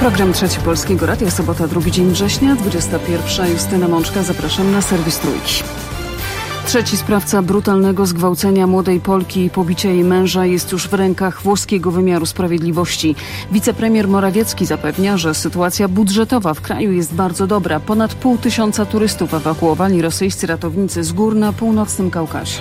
Program Trzeci Polskiego Radia, sobota, 2 dzień września, 21. Justyna Mączka. Zapraszam na serwis Trójki. Trzeci sprawca brutalnego zgwałcenia młodej Polki i pobicia jej męża jest już w rękach włoskiego wymiaru sprawiedliwości. Wicepremier Morawiecki zapewnia, że sytuacja budżetowa w kraju jest bardzo dobra. Ponad 500 turystów ewakuowali rosyjscy ratownicy z gór na północnym Kaukazie.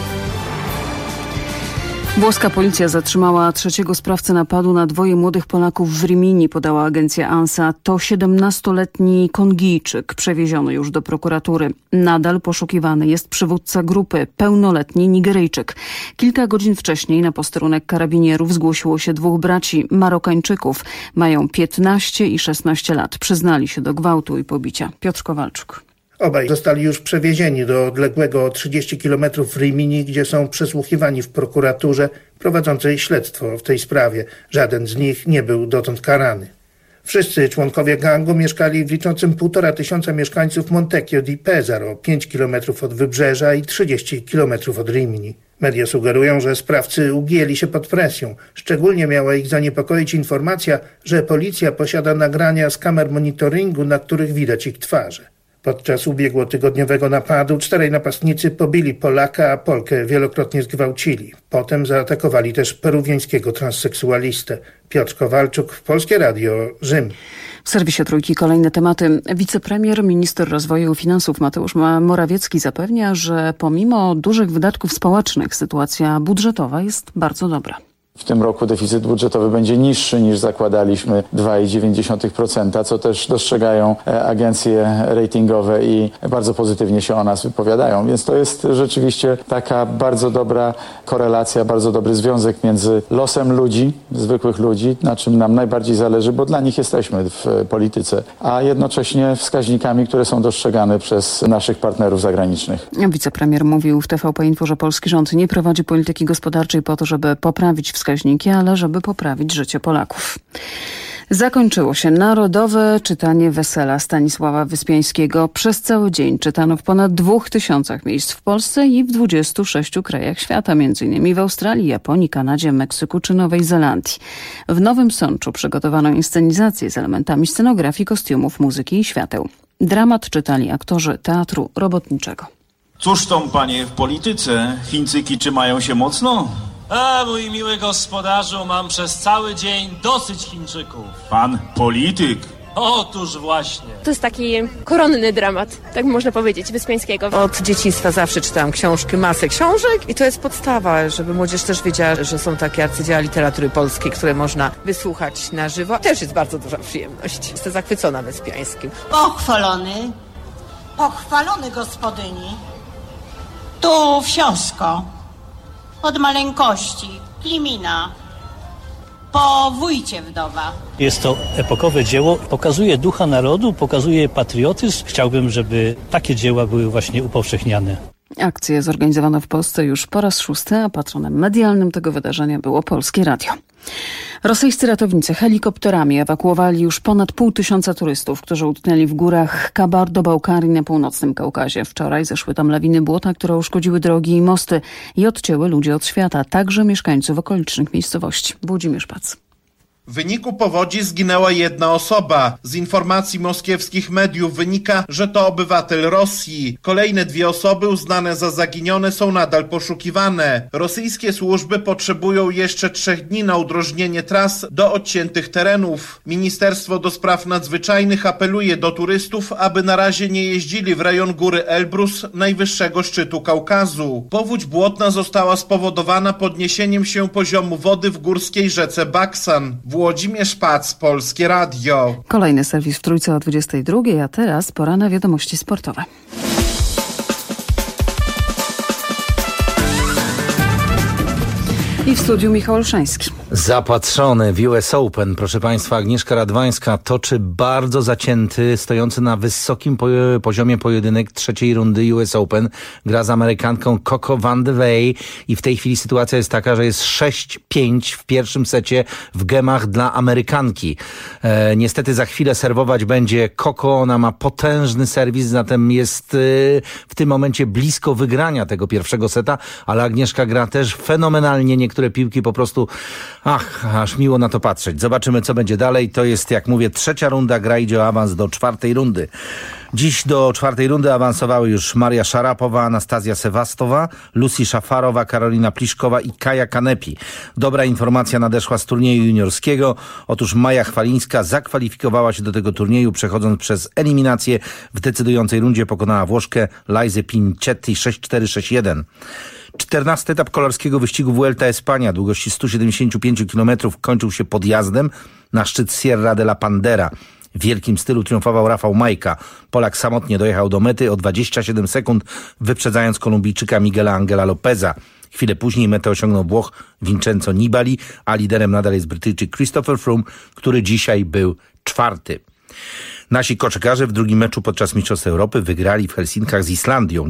Włoska policja zatrzymała trzeciego sprawcę napadu na 2 młodych Polaków w Rimini, podała agencja ANSA. To 17-letni Kongijczyk, przewieziony już do prokuratury. Nadal poszukiwany jest przywódca grupy, pełnoletni Nigeryjczyk. Kilka godzin wcześniej na posterunek karabinierów zgłosiło się 2 braci Marokańczyków. Mają 15 i 16 lat. Przyznali się do gwałtu i pobicia. Piotr Kowalczuk. Obaj zostali już przewiezieni do odległego o 30 km Rimini, gdzie są przesłuchiwani w prokuraturze prowadzącej śledztwo w tej sprawie. Żaden z nich nie był dotąd karany. Wszyscy członkowie gangu mieszkali w liczącym 1500 mieszkańców Montecchio di Pesaro, 5 km od wybrzeża i 30 km od Rimini. Media sugerują, że sprawcy ugięli się pod presją. Szczególnie miała ich zaniepokoić informacja, że policja posiada nagrania z kamer monitoringu, na których widać ich twarze. Podczas ubiegłotygodniowego napadu 4 napastnicy pobili Polaka, a Polkę wielokrotnie zgwałcili. Potem zaatakowali też peruwiańskiego transseksualistę. Piotr Kowalczuk, Polskie Radio, Rzym. W serwisie Trójki kolejne tematy. Wicepremier, minister rozwoju i finansów Mateusz Morawiecki zapewnia, że pomimo dużych wydatków społecznych sytuacja budżetowa jest bardzo dobra. W tym roku deficyt budżetowy będzie niższy niż zakładaliśmy 2,9%, co też dostrzegają agencje ratingowe i bardzo pozytywnie się o nas wypowiadają. Więc to jest rzeczywiście taka bardzo dobra korelacja, bardzo dobry związek między losem ludzi, zwykłych ludzi, na czym nam najbardziej zależy, bo dla nich jesteśmy w polityce, a jednocześnie wskaźnikami, które są dostrzegane przez naszych partnerów zagranicznych. Wicepremier mówił w TVP Info, że polski rząd nie prowadzi polityki gospodarczej po to, żeby poprawić wskaźniki, ale żeby poprawić życie Polaków. Zakończyło się narodowe czytanie wesela Stanisława Wyspiańskiego. Przez cały dzień czytano w ponad 2000 miejsc w Polsce i w 26 krajach świata, m.in. w Australii, Japonii, Kanadzie, Meksyku czy Nowej Zelandii. W Nowym Sączu przygotowano inscenizację z elementami scenografii, kostiumów, muzyki i świateł. Dramat czytali aktorzy Teatru Robotniczego. Cóż tą, panie, w polityce? Chińczyki trzymają się mocno? A, mój miły gospodarzu, mam przez cały dzień dosyć Chińczyków. Pan polityk? Otóż właśnie. To jest taki koronny dramat, tak można powiedzieć, Wyspiańskiego. Od dzieciństwa zawsze czytałam książki, masę książek i to jest podstawa, żeby młodzież też wiedziała, że są takie arcydzieła literatury polskiej, które można wysłuchać na żywo. Też jest bardzo duża przyjemność. Jestem zachwycona Wyspiańskim. Pochwalony gospodyni. Tu wsiosko. Od maleńkości, Klimina, po wójcie wdowa. Jest to epokowe dzieło, pokazuje ducha narodu, pokazuje patriotyzm. Chciałbym, żeby takie dzieła były właśnie upowszechniane. Akcję zorganizowano w Polsce już po raz 6, a patronem medialnym tego wydarzenia było Polskie Radio. Rosyjscy ratownicy helikopterami ewakuowali już ponad 500 turystów, którzy utknęli w górach Kabardo-Bałkarii na północnym Kaukazie. Wczoraj zeszły tam lawiny błota, które uszkodziły drogi i mosty i odcięły ludzi od świata, także mieszkańców okolicznych miejscowości. Włodzimierz Pac. W wyniku powodzi zginęła 1 osoba. Z informacji moskiewskich mediów wynika, że to obywatel Rosji. Kolejne 2 osoby uznane za zaginione są nadal poszukiwane. Rosyjskie służby potrzebują jeszcze 3 dni na udrożnienie tras do odciętych terenów. Ministerstwo do Spraw Nadzwyczajnych apeluje do turystów, aby na razie nie jeździli w rejon góry Elbrus, najwyższego szczytu Kaukazu. Powódź błotna została spowodowana podniesieniem się poziomu wody w górskiej rzece Baksan. Włodzimierz Pac, Polskie Radio. Kolejny serwis w Trójce o 22, a teraz pora na wiadomości sportowe. I w studiu Michał Olszański. Zapatrzony w US Open, proszę Państwa, Agnieszka Radwańska toczy bardzo zacięty, stojący na wysokim poziomie pojedynek 3. rundy US Open. Gra z Amerykanką Coco Vandeweghe i w tej chwili sytuacja jest taka, że jest 6-5 w pierwszym secie w gemach dla Amerykanki. Niestety za chwilę serwować będzie Coco, ona ma potężny serwis, zatem jest w tym momencie blisko wygrania tego pierwszego seta, ale Agnieszka gra też fenomenalnie, niektóre piłki po prostu Ach, aż miło na to patrzeć. Zobaczymy, co będzie dalej. To jest, jak mówię, 3. runda, gra idzie o awans do 4. rundy. Dziś do 4. rundy awansowały już Maria Szarapowa, Anastazja Sewastowa, Lucy Szafarowa, Karolina Pliszkowa i Kaja Kanepi. Dobra informacja nadeszła z turnieju juniorskiego. Otóż Maja Chwalińska zakwalifikowała się do tego turnieju, przechodząc przez eliminację. W decydującej rundzie pokonała Włoszkę Lajzę Pincetti 6-4, 6-1. 14. etap kolarskiego wyścigu Vuelta Espania długości 175 km kończył się podjazdem na szczyt Sierra de la Pandera. W wielkim stylu triumfował Rafał Majka. Polak samotnie dojechał do mety o 27 sekund, wyprzedzając Kolumbijczyka Miguela Angela Lopeza. Chwilę później metę osiągnął Włoch Vincenzo Nibali, a liderem nadal jest Brytyjczyk Christopher Froome, który dzisiaj był 4. Nasi koszykarze w drugim meczu podczas Mistrzostw Europy wygrali w Helsinkach z Islandią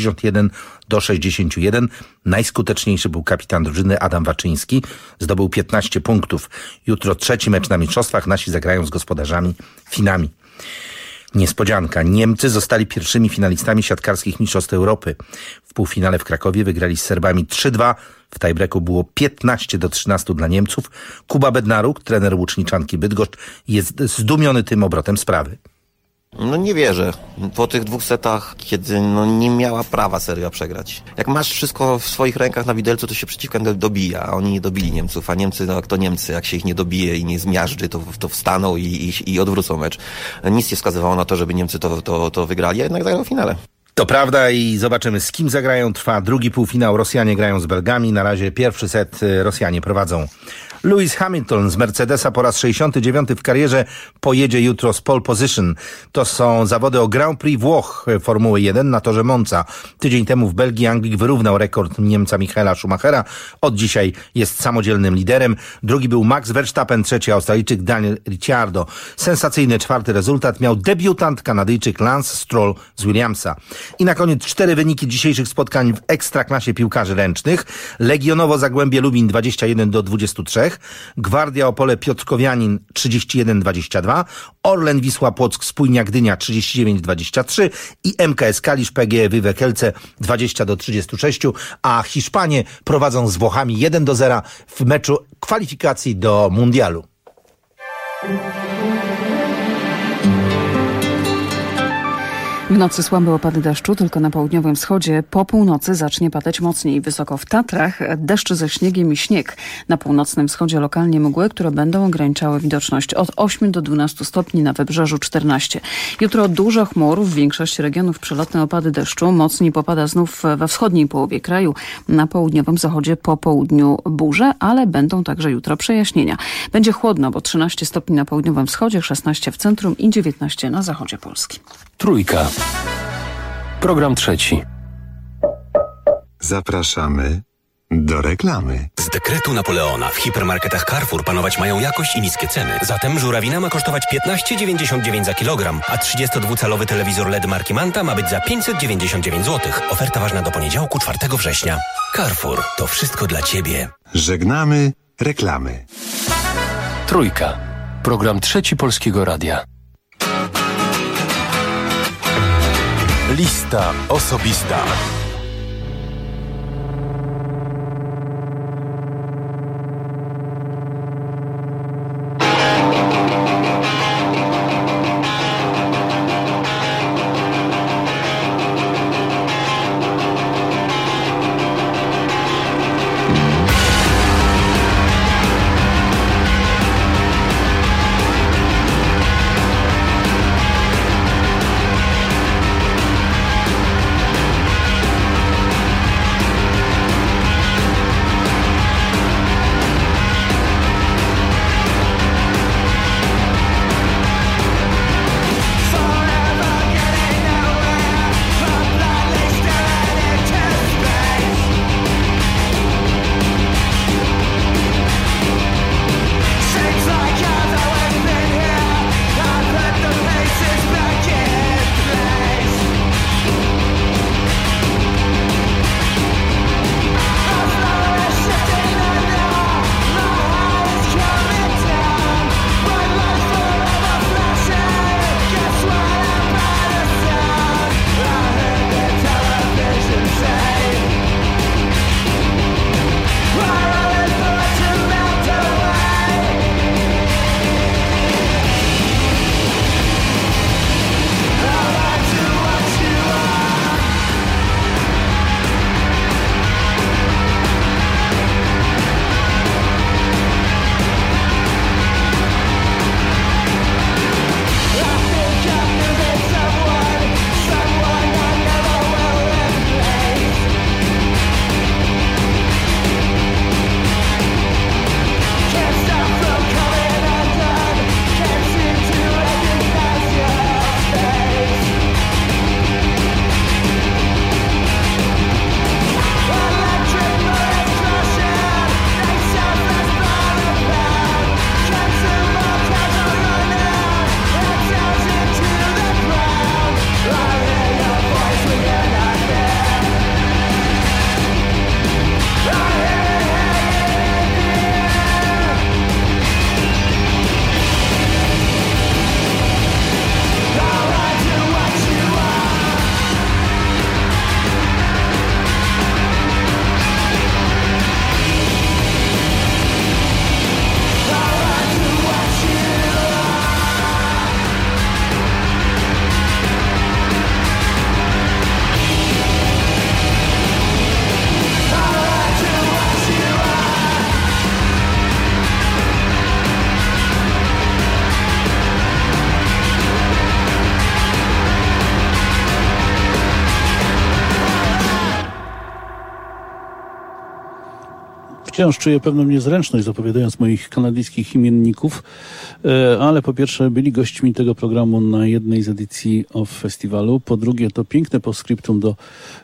91-61. Najskuteczniejszy był kapitan drużyny Adam Waczyński. Zdobył 15 punktów. Jutro 3. mecz na Mistrzostwach. Nasi zagrają z gospodarzami Finami. Niespodzianka. Niemcy zostali pierwszymi finalistami siatkarskich Mistrzostw Europy. W półfinale w Krakowie wygrali z Serbami 3-2. W tiebreaku było 15-13 dla Niemców. Kuba Bednaruk, trener Łuczniczanki Bydgoszcz, jest zdumiony tym obrotem sprawy. No nie wierzę. Po tych 2 setach, kiedy nie miała prawa Serbia przegrać. Jak masz wszystko w swoich rękach na widelcu, to się przeciwko dobija, a oni nie dobili Niemców. A Niemcy, jak to Niemcy, jak się ich nie dobije i nie zmiażdży, to wstaną i odwrócą mecz. Nic nie wskazywało na to, żeby Niemcy to wygrali, a jednak zagrają w finale. To prawda i zobaczymy, z kim zagrają. Trwa drugi półfinał. Rosjanie grają z Belgami. Na razie pierwszy set Rosjanie prowadzą. Lewis Hamilton z Mercedesa po raz 69 w karierze pojedzie jutro z pole position. To są zawody o Grand Prix Włoch Formuły 1 na torze Monza. Tydzień temu w Belgii Anglik wyrównał rekord Niemca Michaela Schumachera. Od dzisiaj jest samodzielnym liderem. Drugi był Max Verstappen, trzeci Australijczyk Daniel Ricciardo. Sensacyjny 4. rezultat miał debiutant Kanadyjczyk Lance Stroll z Williamsa. I na koniec 4 wyniki dzisiejszych spotkań w ekstraklasie piłkarzy ręcznych. Legionowo Zagłębie Lubin 21-23. Gwardia Opole Piotrkowianin 31-22, Orlen Wisła Płock Spójnia Gdynia 39-23 i MKS Kalisz PGE Wywe Kielce 20-36, a Hiszpanie prowadzą z Włochami 1-0 w meczu kwalifikacji do mundialu. W nocy słabe opady deszczu, tylko na południowym wschodzie. Po północy zacznie padać mocniej. Wysoko w Tatrach deszcz ze śniegiem i śnieg. Na północnym wschodzie lokalnie mgły, które będą ograniczały widoczność od 8 do 12 stopni, na wybrzeżu 14. Jutro dużo chmur, w większości regionów przelotne opady deszczu. Mocniej popada znów we wschodniej połowie kraju. Na południowym zachodzie po południu burze, ale będą także jutro przejaśnienia. Będzie chłodno, bo 13 stopni na południowym wschodzie, 16 w centrum i 19 na zachodzie Polski. Trójka. Program 3. Zapraszamy do reklamy. Z dekretu Napoleona w hipermarketach Carrefour panować mają jakość i niskie ceny. Zatem żurawina ma kosztować 15,99 za kilogram, a 32-calowy telewizor LED marki Manta ma być za 599 zł. Oferta ważna do poniedziałku 4 września. Carrefour. To wszystko dla Ciebie. Żegnamy reklamy. Trójka. Program 3 Polskiego Radia. Lista osobista. Wciąż czuję pewną niezręczność zapowiadając moich kanadyjskich imienników, ale po pierwsze byli gośćmi tego programu na jednej z edycji OFF Festiwalu. Po drugie to piękne postscriptum do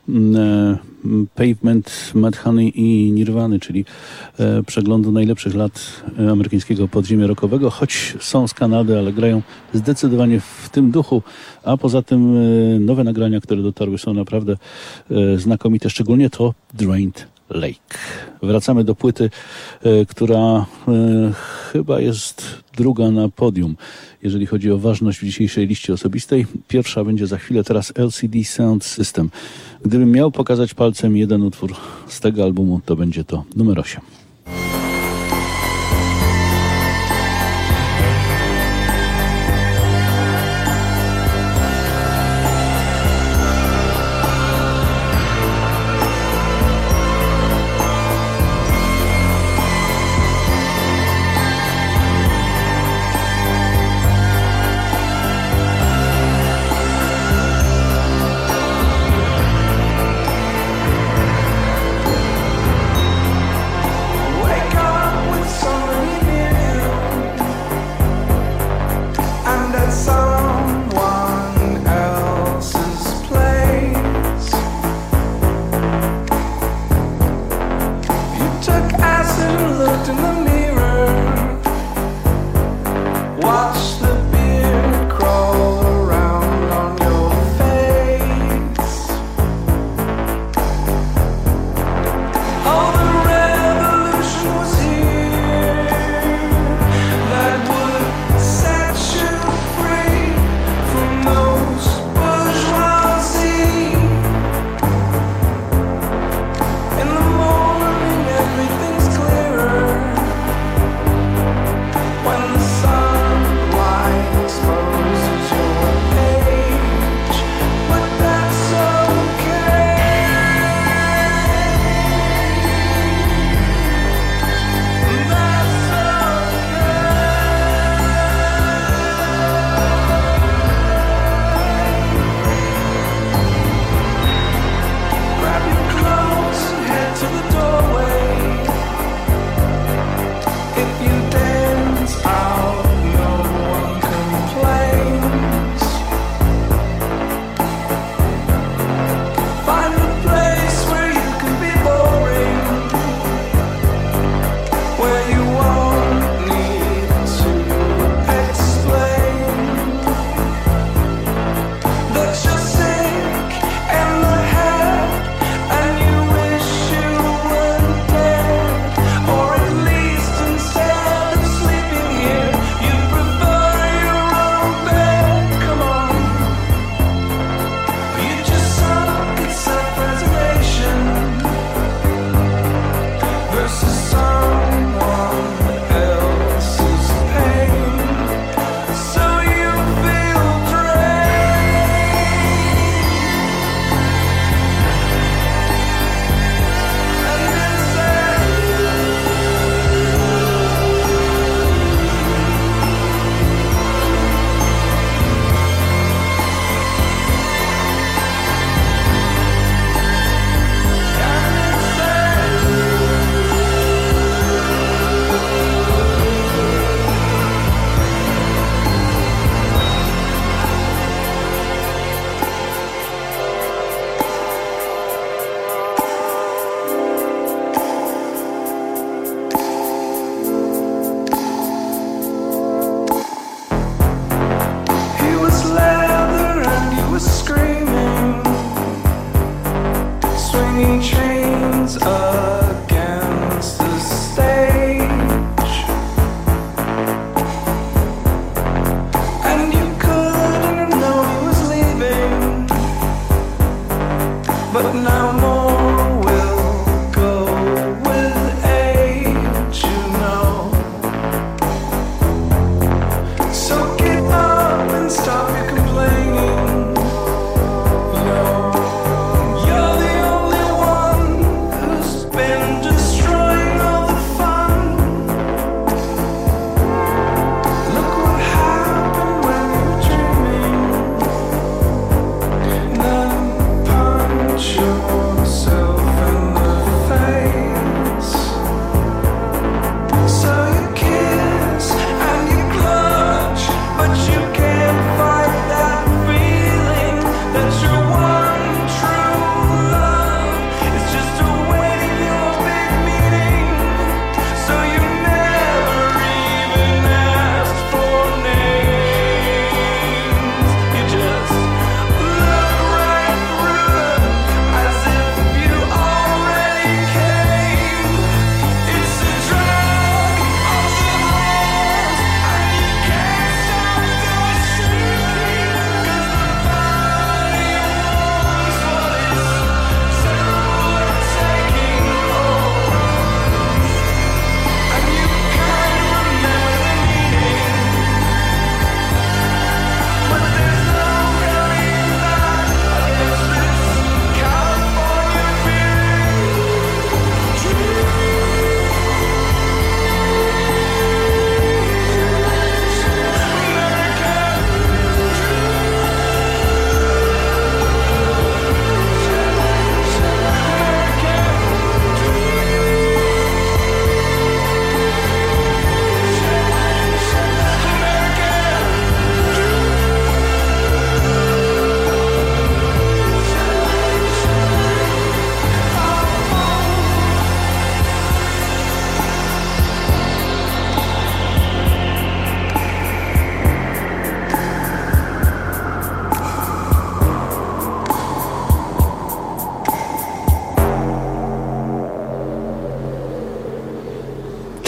Pavement, Mudhoney i Nirvany, czyli przeglądu najlepszych lat amerykańskiego podziemia rockowego, choć są z Kanady, ale grają zdecydowanie w tym duchu, a poza tym nowe nagrania, które dotarły, są naprawdę znakomite, szczególnie to Drained Lake. Wracamy do płyty, która chyba jest druga na podium, jeżeli chodzi o ważność w dzisiejszej liście osobistej. Pierwsza będzie za chwilę, teraz LCD Sound System. Gdybym miał pokazać palcem jeden utwór z tego albumu, to będzie to numer 8.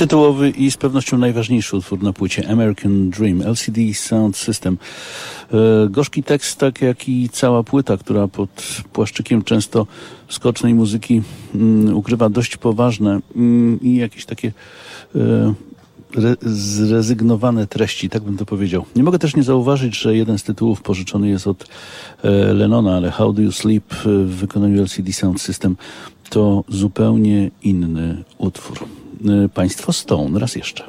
tytułowy i z pewnością najważniejszy utwór na płycie American Dream, LCD Sound System. Gorzki tekst, tak jak i cała płyta, która pod płaszczykiem często skocznej muzyki ukrywa dość poważne i jakieś takie zrezygnowane treści, tak bym to powiedział. Nie mogę też nie zauważyć, że jeden z tytułów pożyczony jest od Lennona, ale How Do You Sleep w wykonaniu LCD Sound System to zupełnie inny utwór. Państwo Stone, raz jeszcze.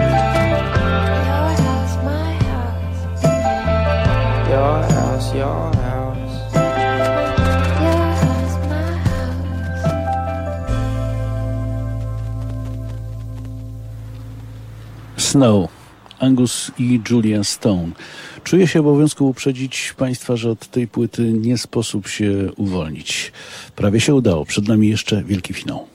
Your Snow. Angus i Julia Stone. Czuję się w obowiązku uprzedzić Państwa, że od tej płyty nie sposób się uwolnić. Prawie się udało. Przed nami jeszcze wielki finał.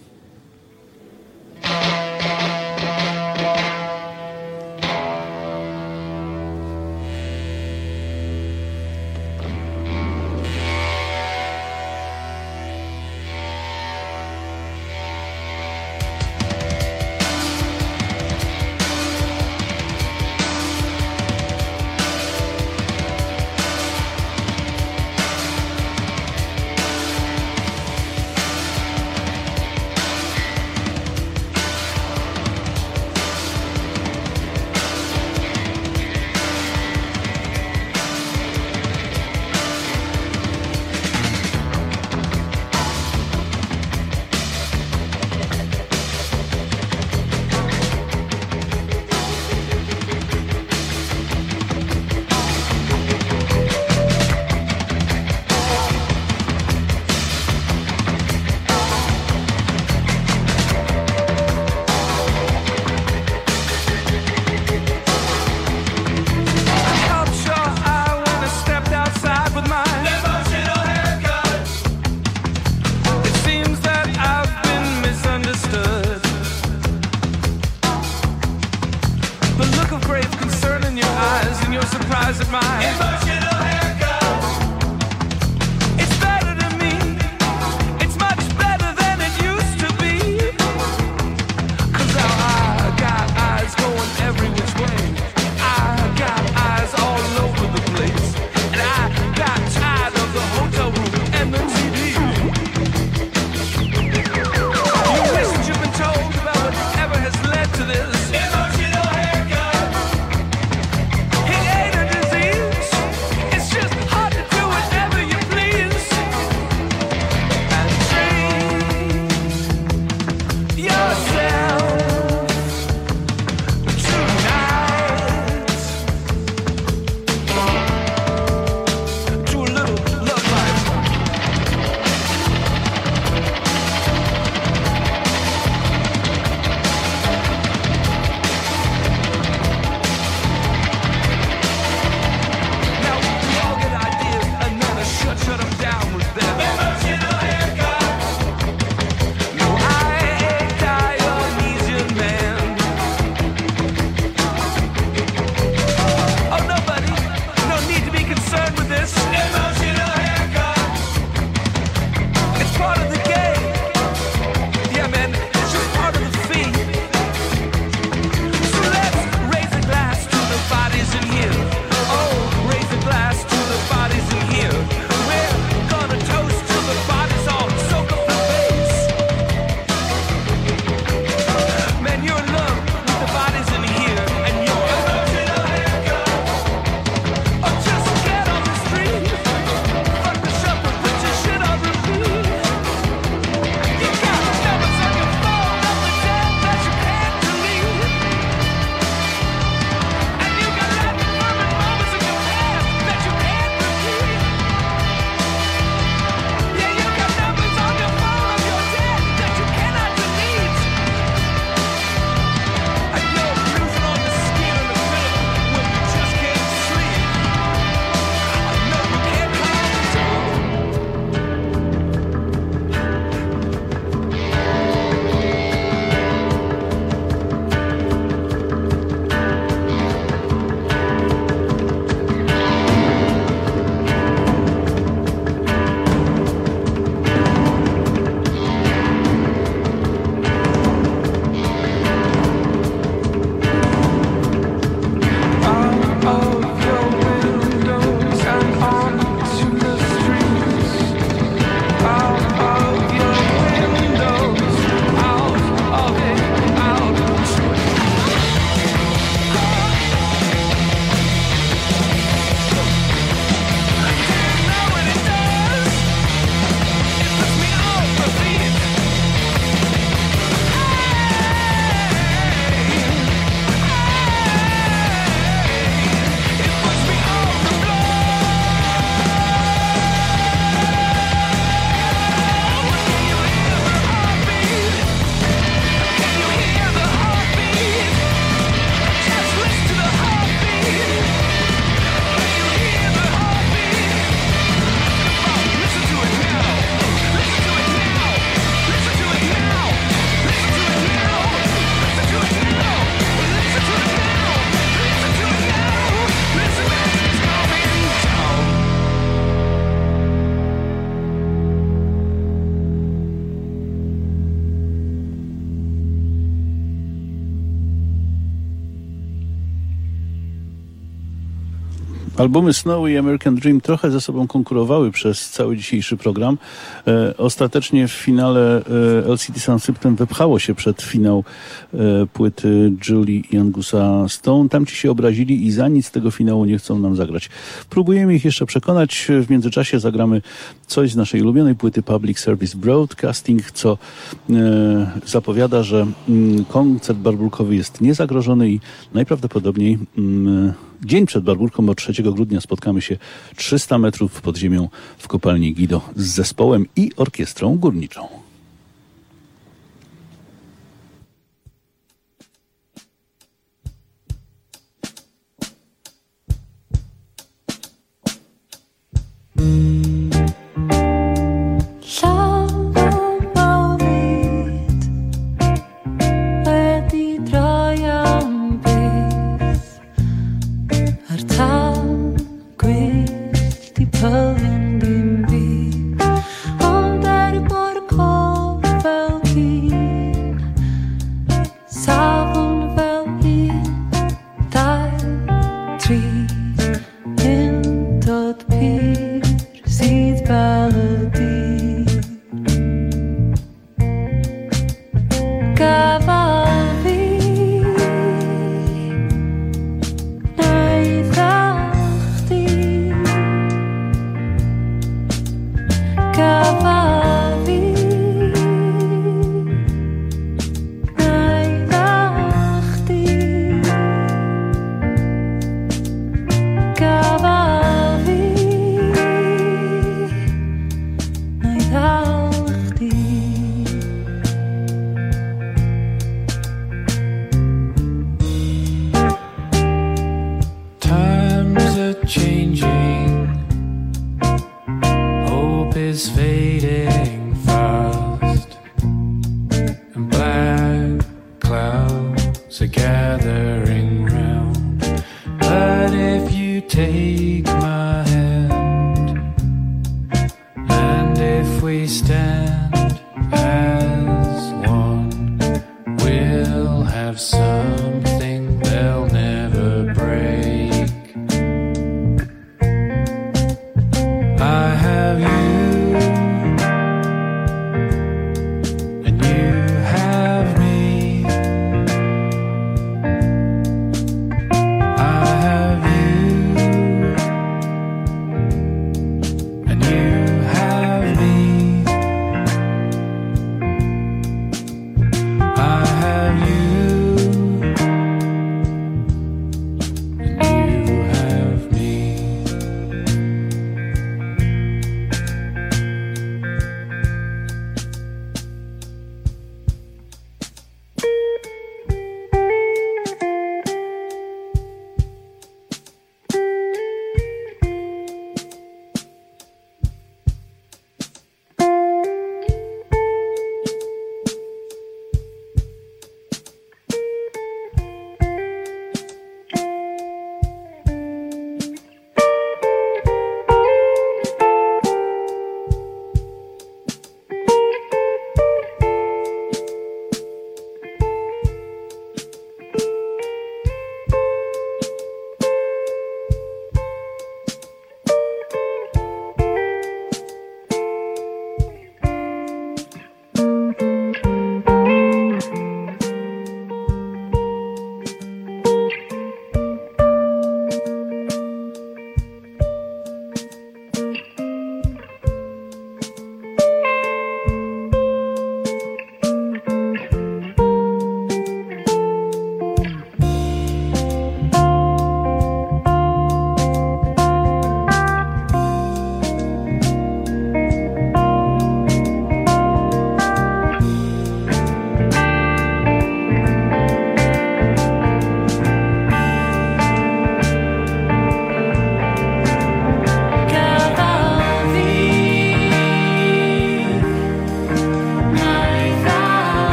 Albumy Snow i American Dream trochę ze sobą konkurowały przez cały dzisiejszy program. Ostatecznie w finale LCD Sound System wypchało się przed finał płyty Julie i Angusa Stone. Tamci się obrazili i za nic tego finału nie chcą nam zagrać. Próbujemy ich jeszcze przekonać. W międzyczasie zagramy coś z naszej ulubionej płyty Public Service Broadcasting, co zapowiada, że koncert Barbórkowy jest niezagrożony i najprawdopodobniej dzień przed Barbórką, bo 3 grudnia spotkamy się 300 metrów pod ziemią w kopalni Guido z zespołem i orkiestrą górniczą.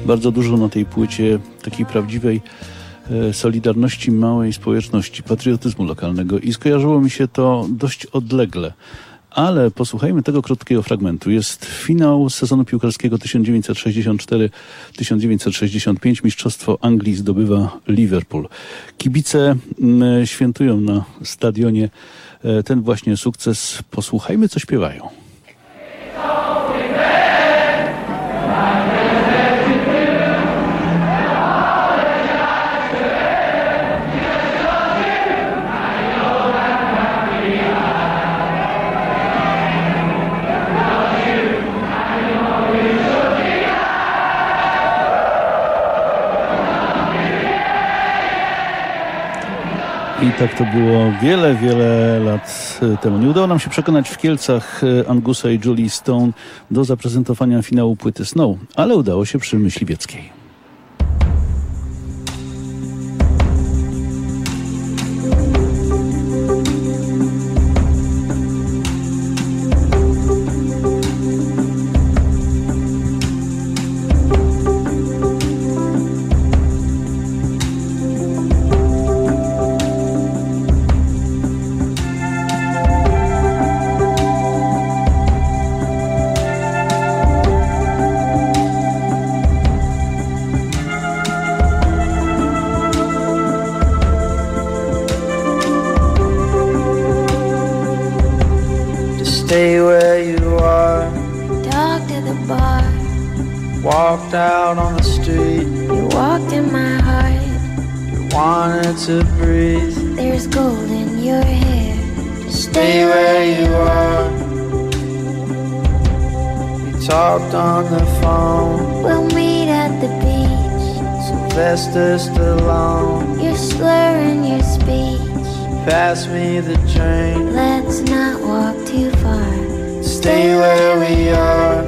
bardzo dużo na tej płycie takiej prawdziwej solidarności małej społeczności, patriotyzmu lokalnego i skojarzyło mi się to dość odlegle. Ale posłuchajmy tego krótkiego fragmentu. Jest finał sezonu piłkarskiego 1964-1965. Mistrzostwo Anglii zdobywa Liverpool. Kibice świętują na stadionie ten właśnie sukces. Posłuchajmy, co śpiewają. I tak to było wiele, wiele lat temu. Nie udało nam się przekonać w Kielcach Angusa i Julie Stone do zaprezentowania finału płyty Snow, ale udało się przy Myśliwieckiej. Stay where you are. Talk to the bar. Walked out on the street. You walked in my heart. You wanted to breathe. There's gold in your hair. Just stay where you are. We talked on the phone. We'll meet at the beach. Sylvester Stallone. You're slurring your speech. Pass me the drink. Let's not walk too far. Stay where we are.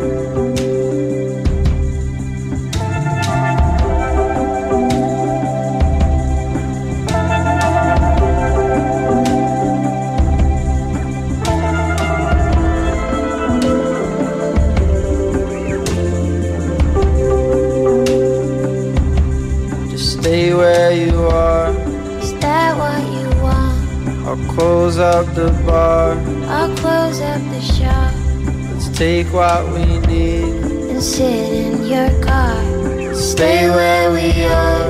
Just stay where you are. Is that what you want? I'll close up the bar. I'll close up the shop. Let's take what we need and sit in your car. Stay where we are.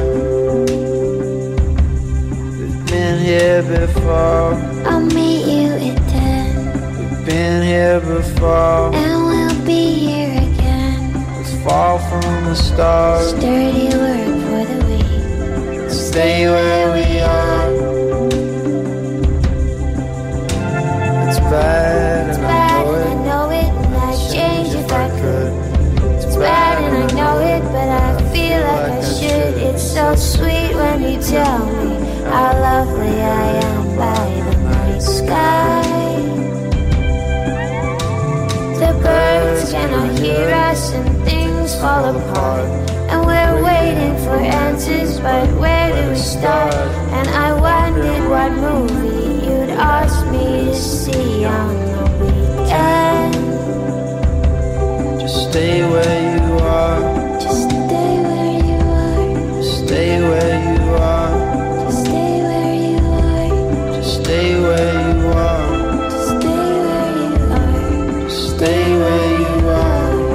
We've been here before. I'll meet you at 10. We've been here before. And we'll be here again. Let's fall from the stars. Sturdy work for the weak. Stay where we are. It's bad and I know it, and I'd change if I could. It's bad and I know it, but I feel like I should. It's so sweet when you tell me how lovely I am by the night sky. The birds cannot hear us and things fall apart. And we're waiting for answers, but where do we start? And I wondered what movie you'd ask me to see on the weekend. Just stay where you are. Just stay where you are. Just stay where you are. Just stay where you are. Just stay where you are. Just stay where you are. Just stay where you are.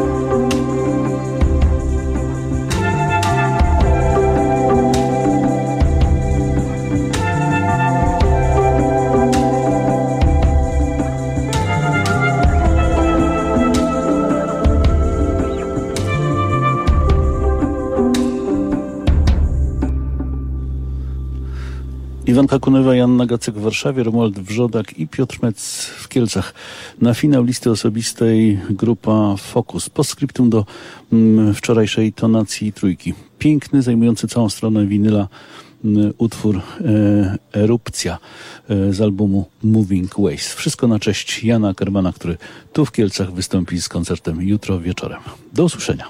Iwanka Kunewa, Joanna Gacek w Warszawie, Romuald Wrzodak i Piotr Mec w Kielcach. Na finał listy osobistej grupa Focus. Postscriptum do wczorajszej tonacji trójki. Piękny, zajmujący całą stronę winyla utwór Erupcja z albumu Moving Ways. Wszystko na cześć Jana Kermana, który tu w Kielcach wystąpi z koncertem jutro wieczorem. Do usłyszenia.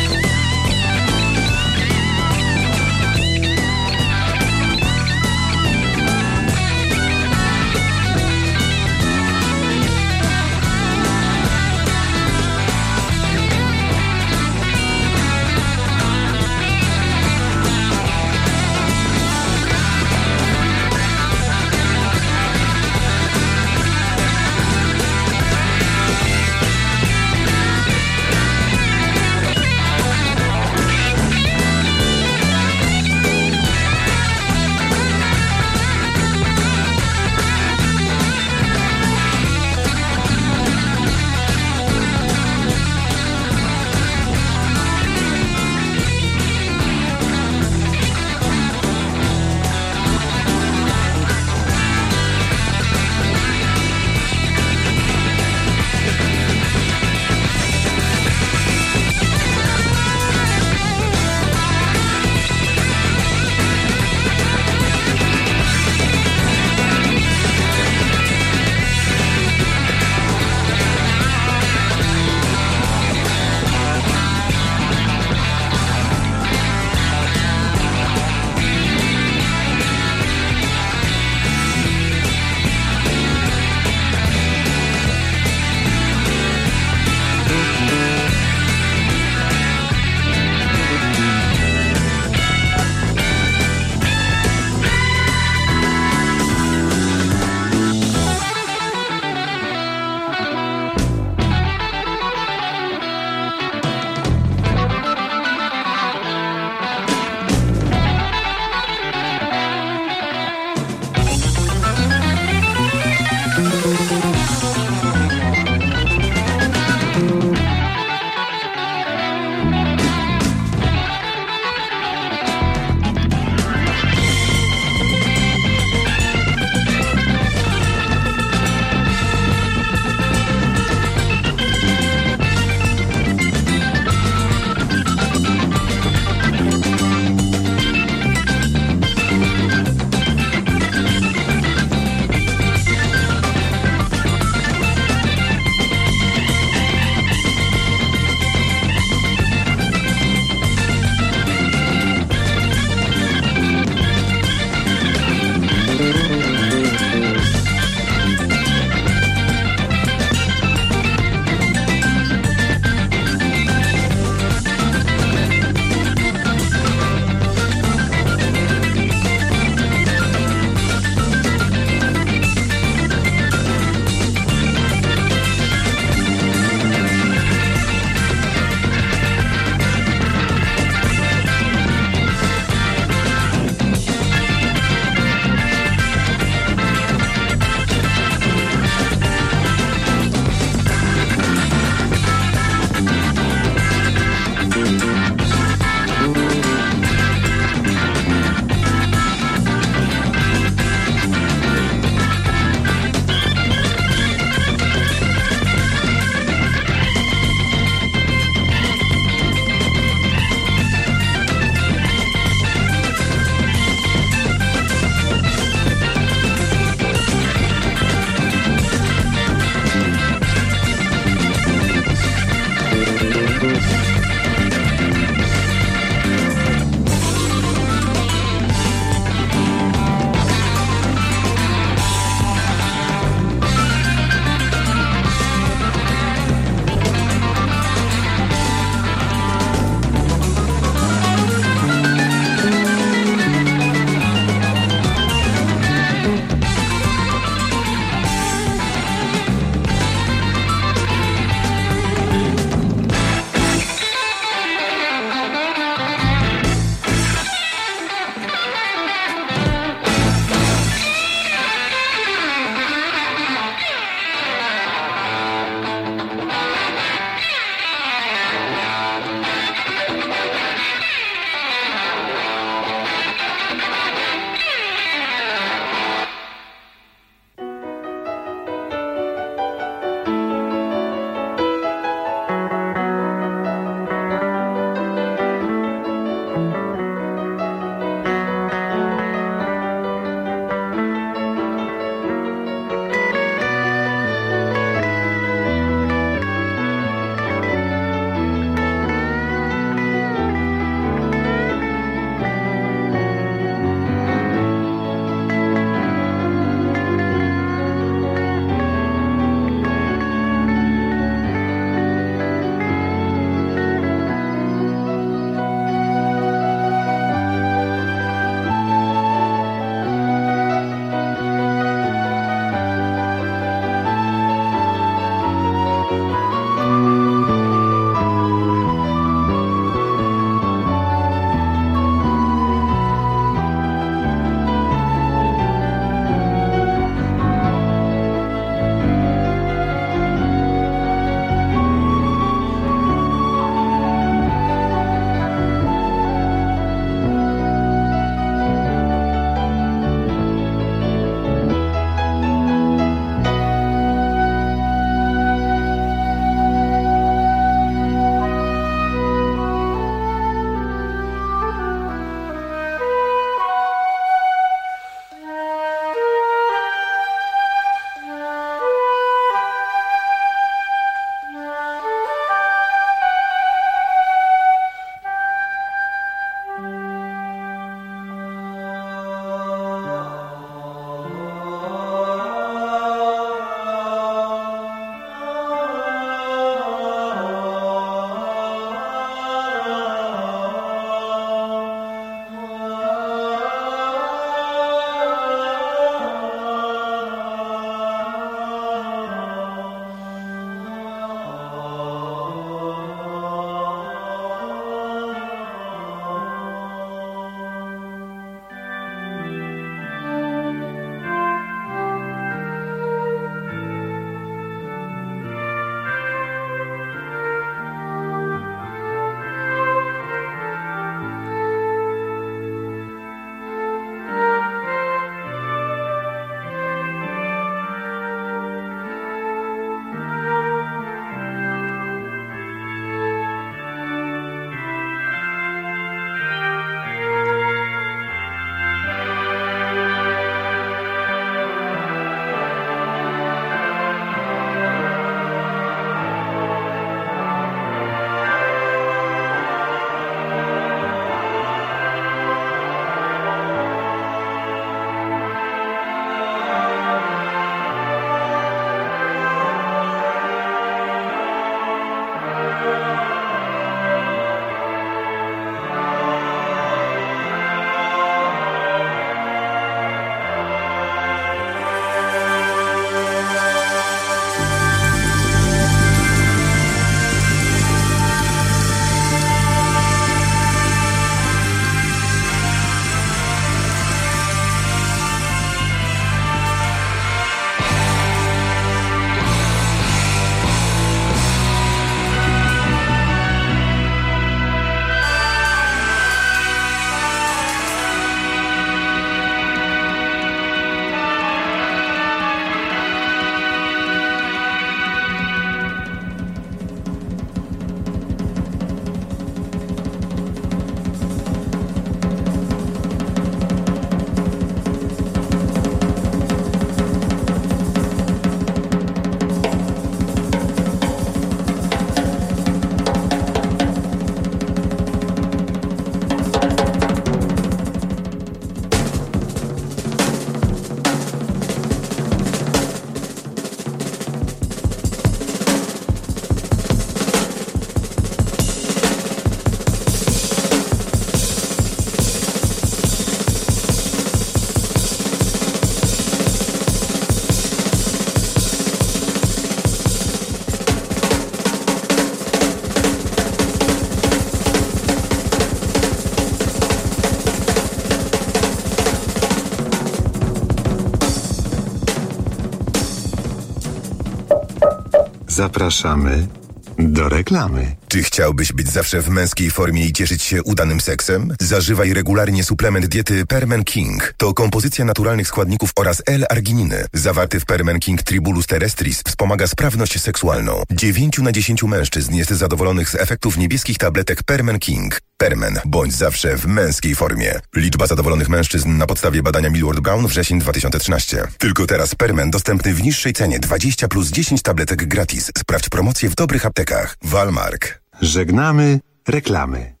Zapraszamy do reklamy. Czy chciałbyś być zawsze w męskiej formie i cieszyć się udanym seksem? Zażywaj regularnie suplement diety Permen King. To kompozycja naturalnych składników oraz L-argininy. Zawarty w Permen King Tribulus terrestris wspomaga sprawność seksualną. 9 na 10 mężczyzn jest zadowolonych z efektów niebieskich tabletek Permen King. Permen. Bądź zawsze w męskiej formie. Liczba zadowolonych mężczyzn na podstawie badania Millward Brown wrzesień 2013. Tylko teraz Permen dostępny w niższej cenie 20 plus 10 tabletek gratis. Sprawdź promocję w dobrych aptekach. Walmark. Żegnamy reklamy.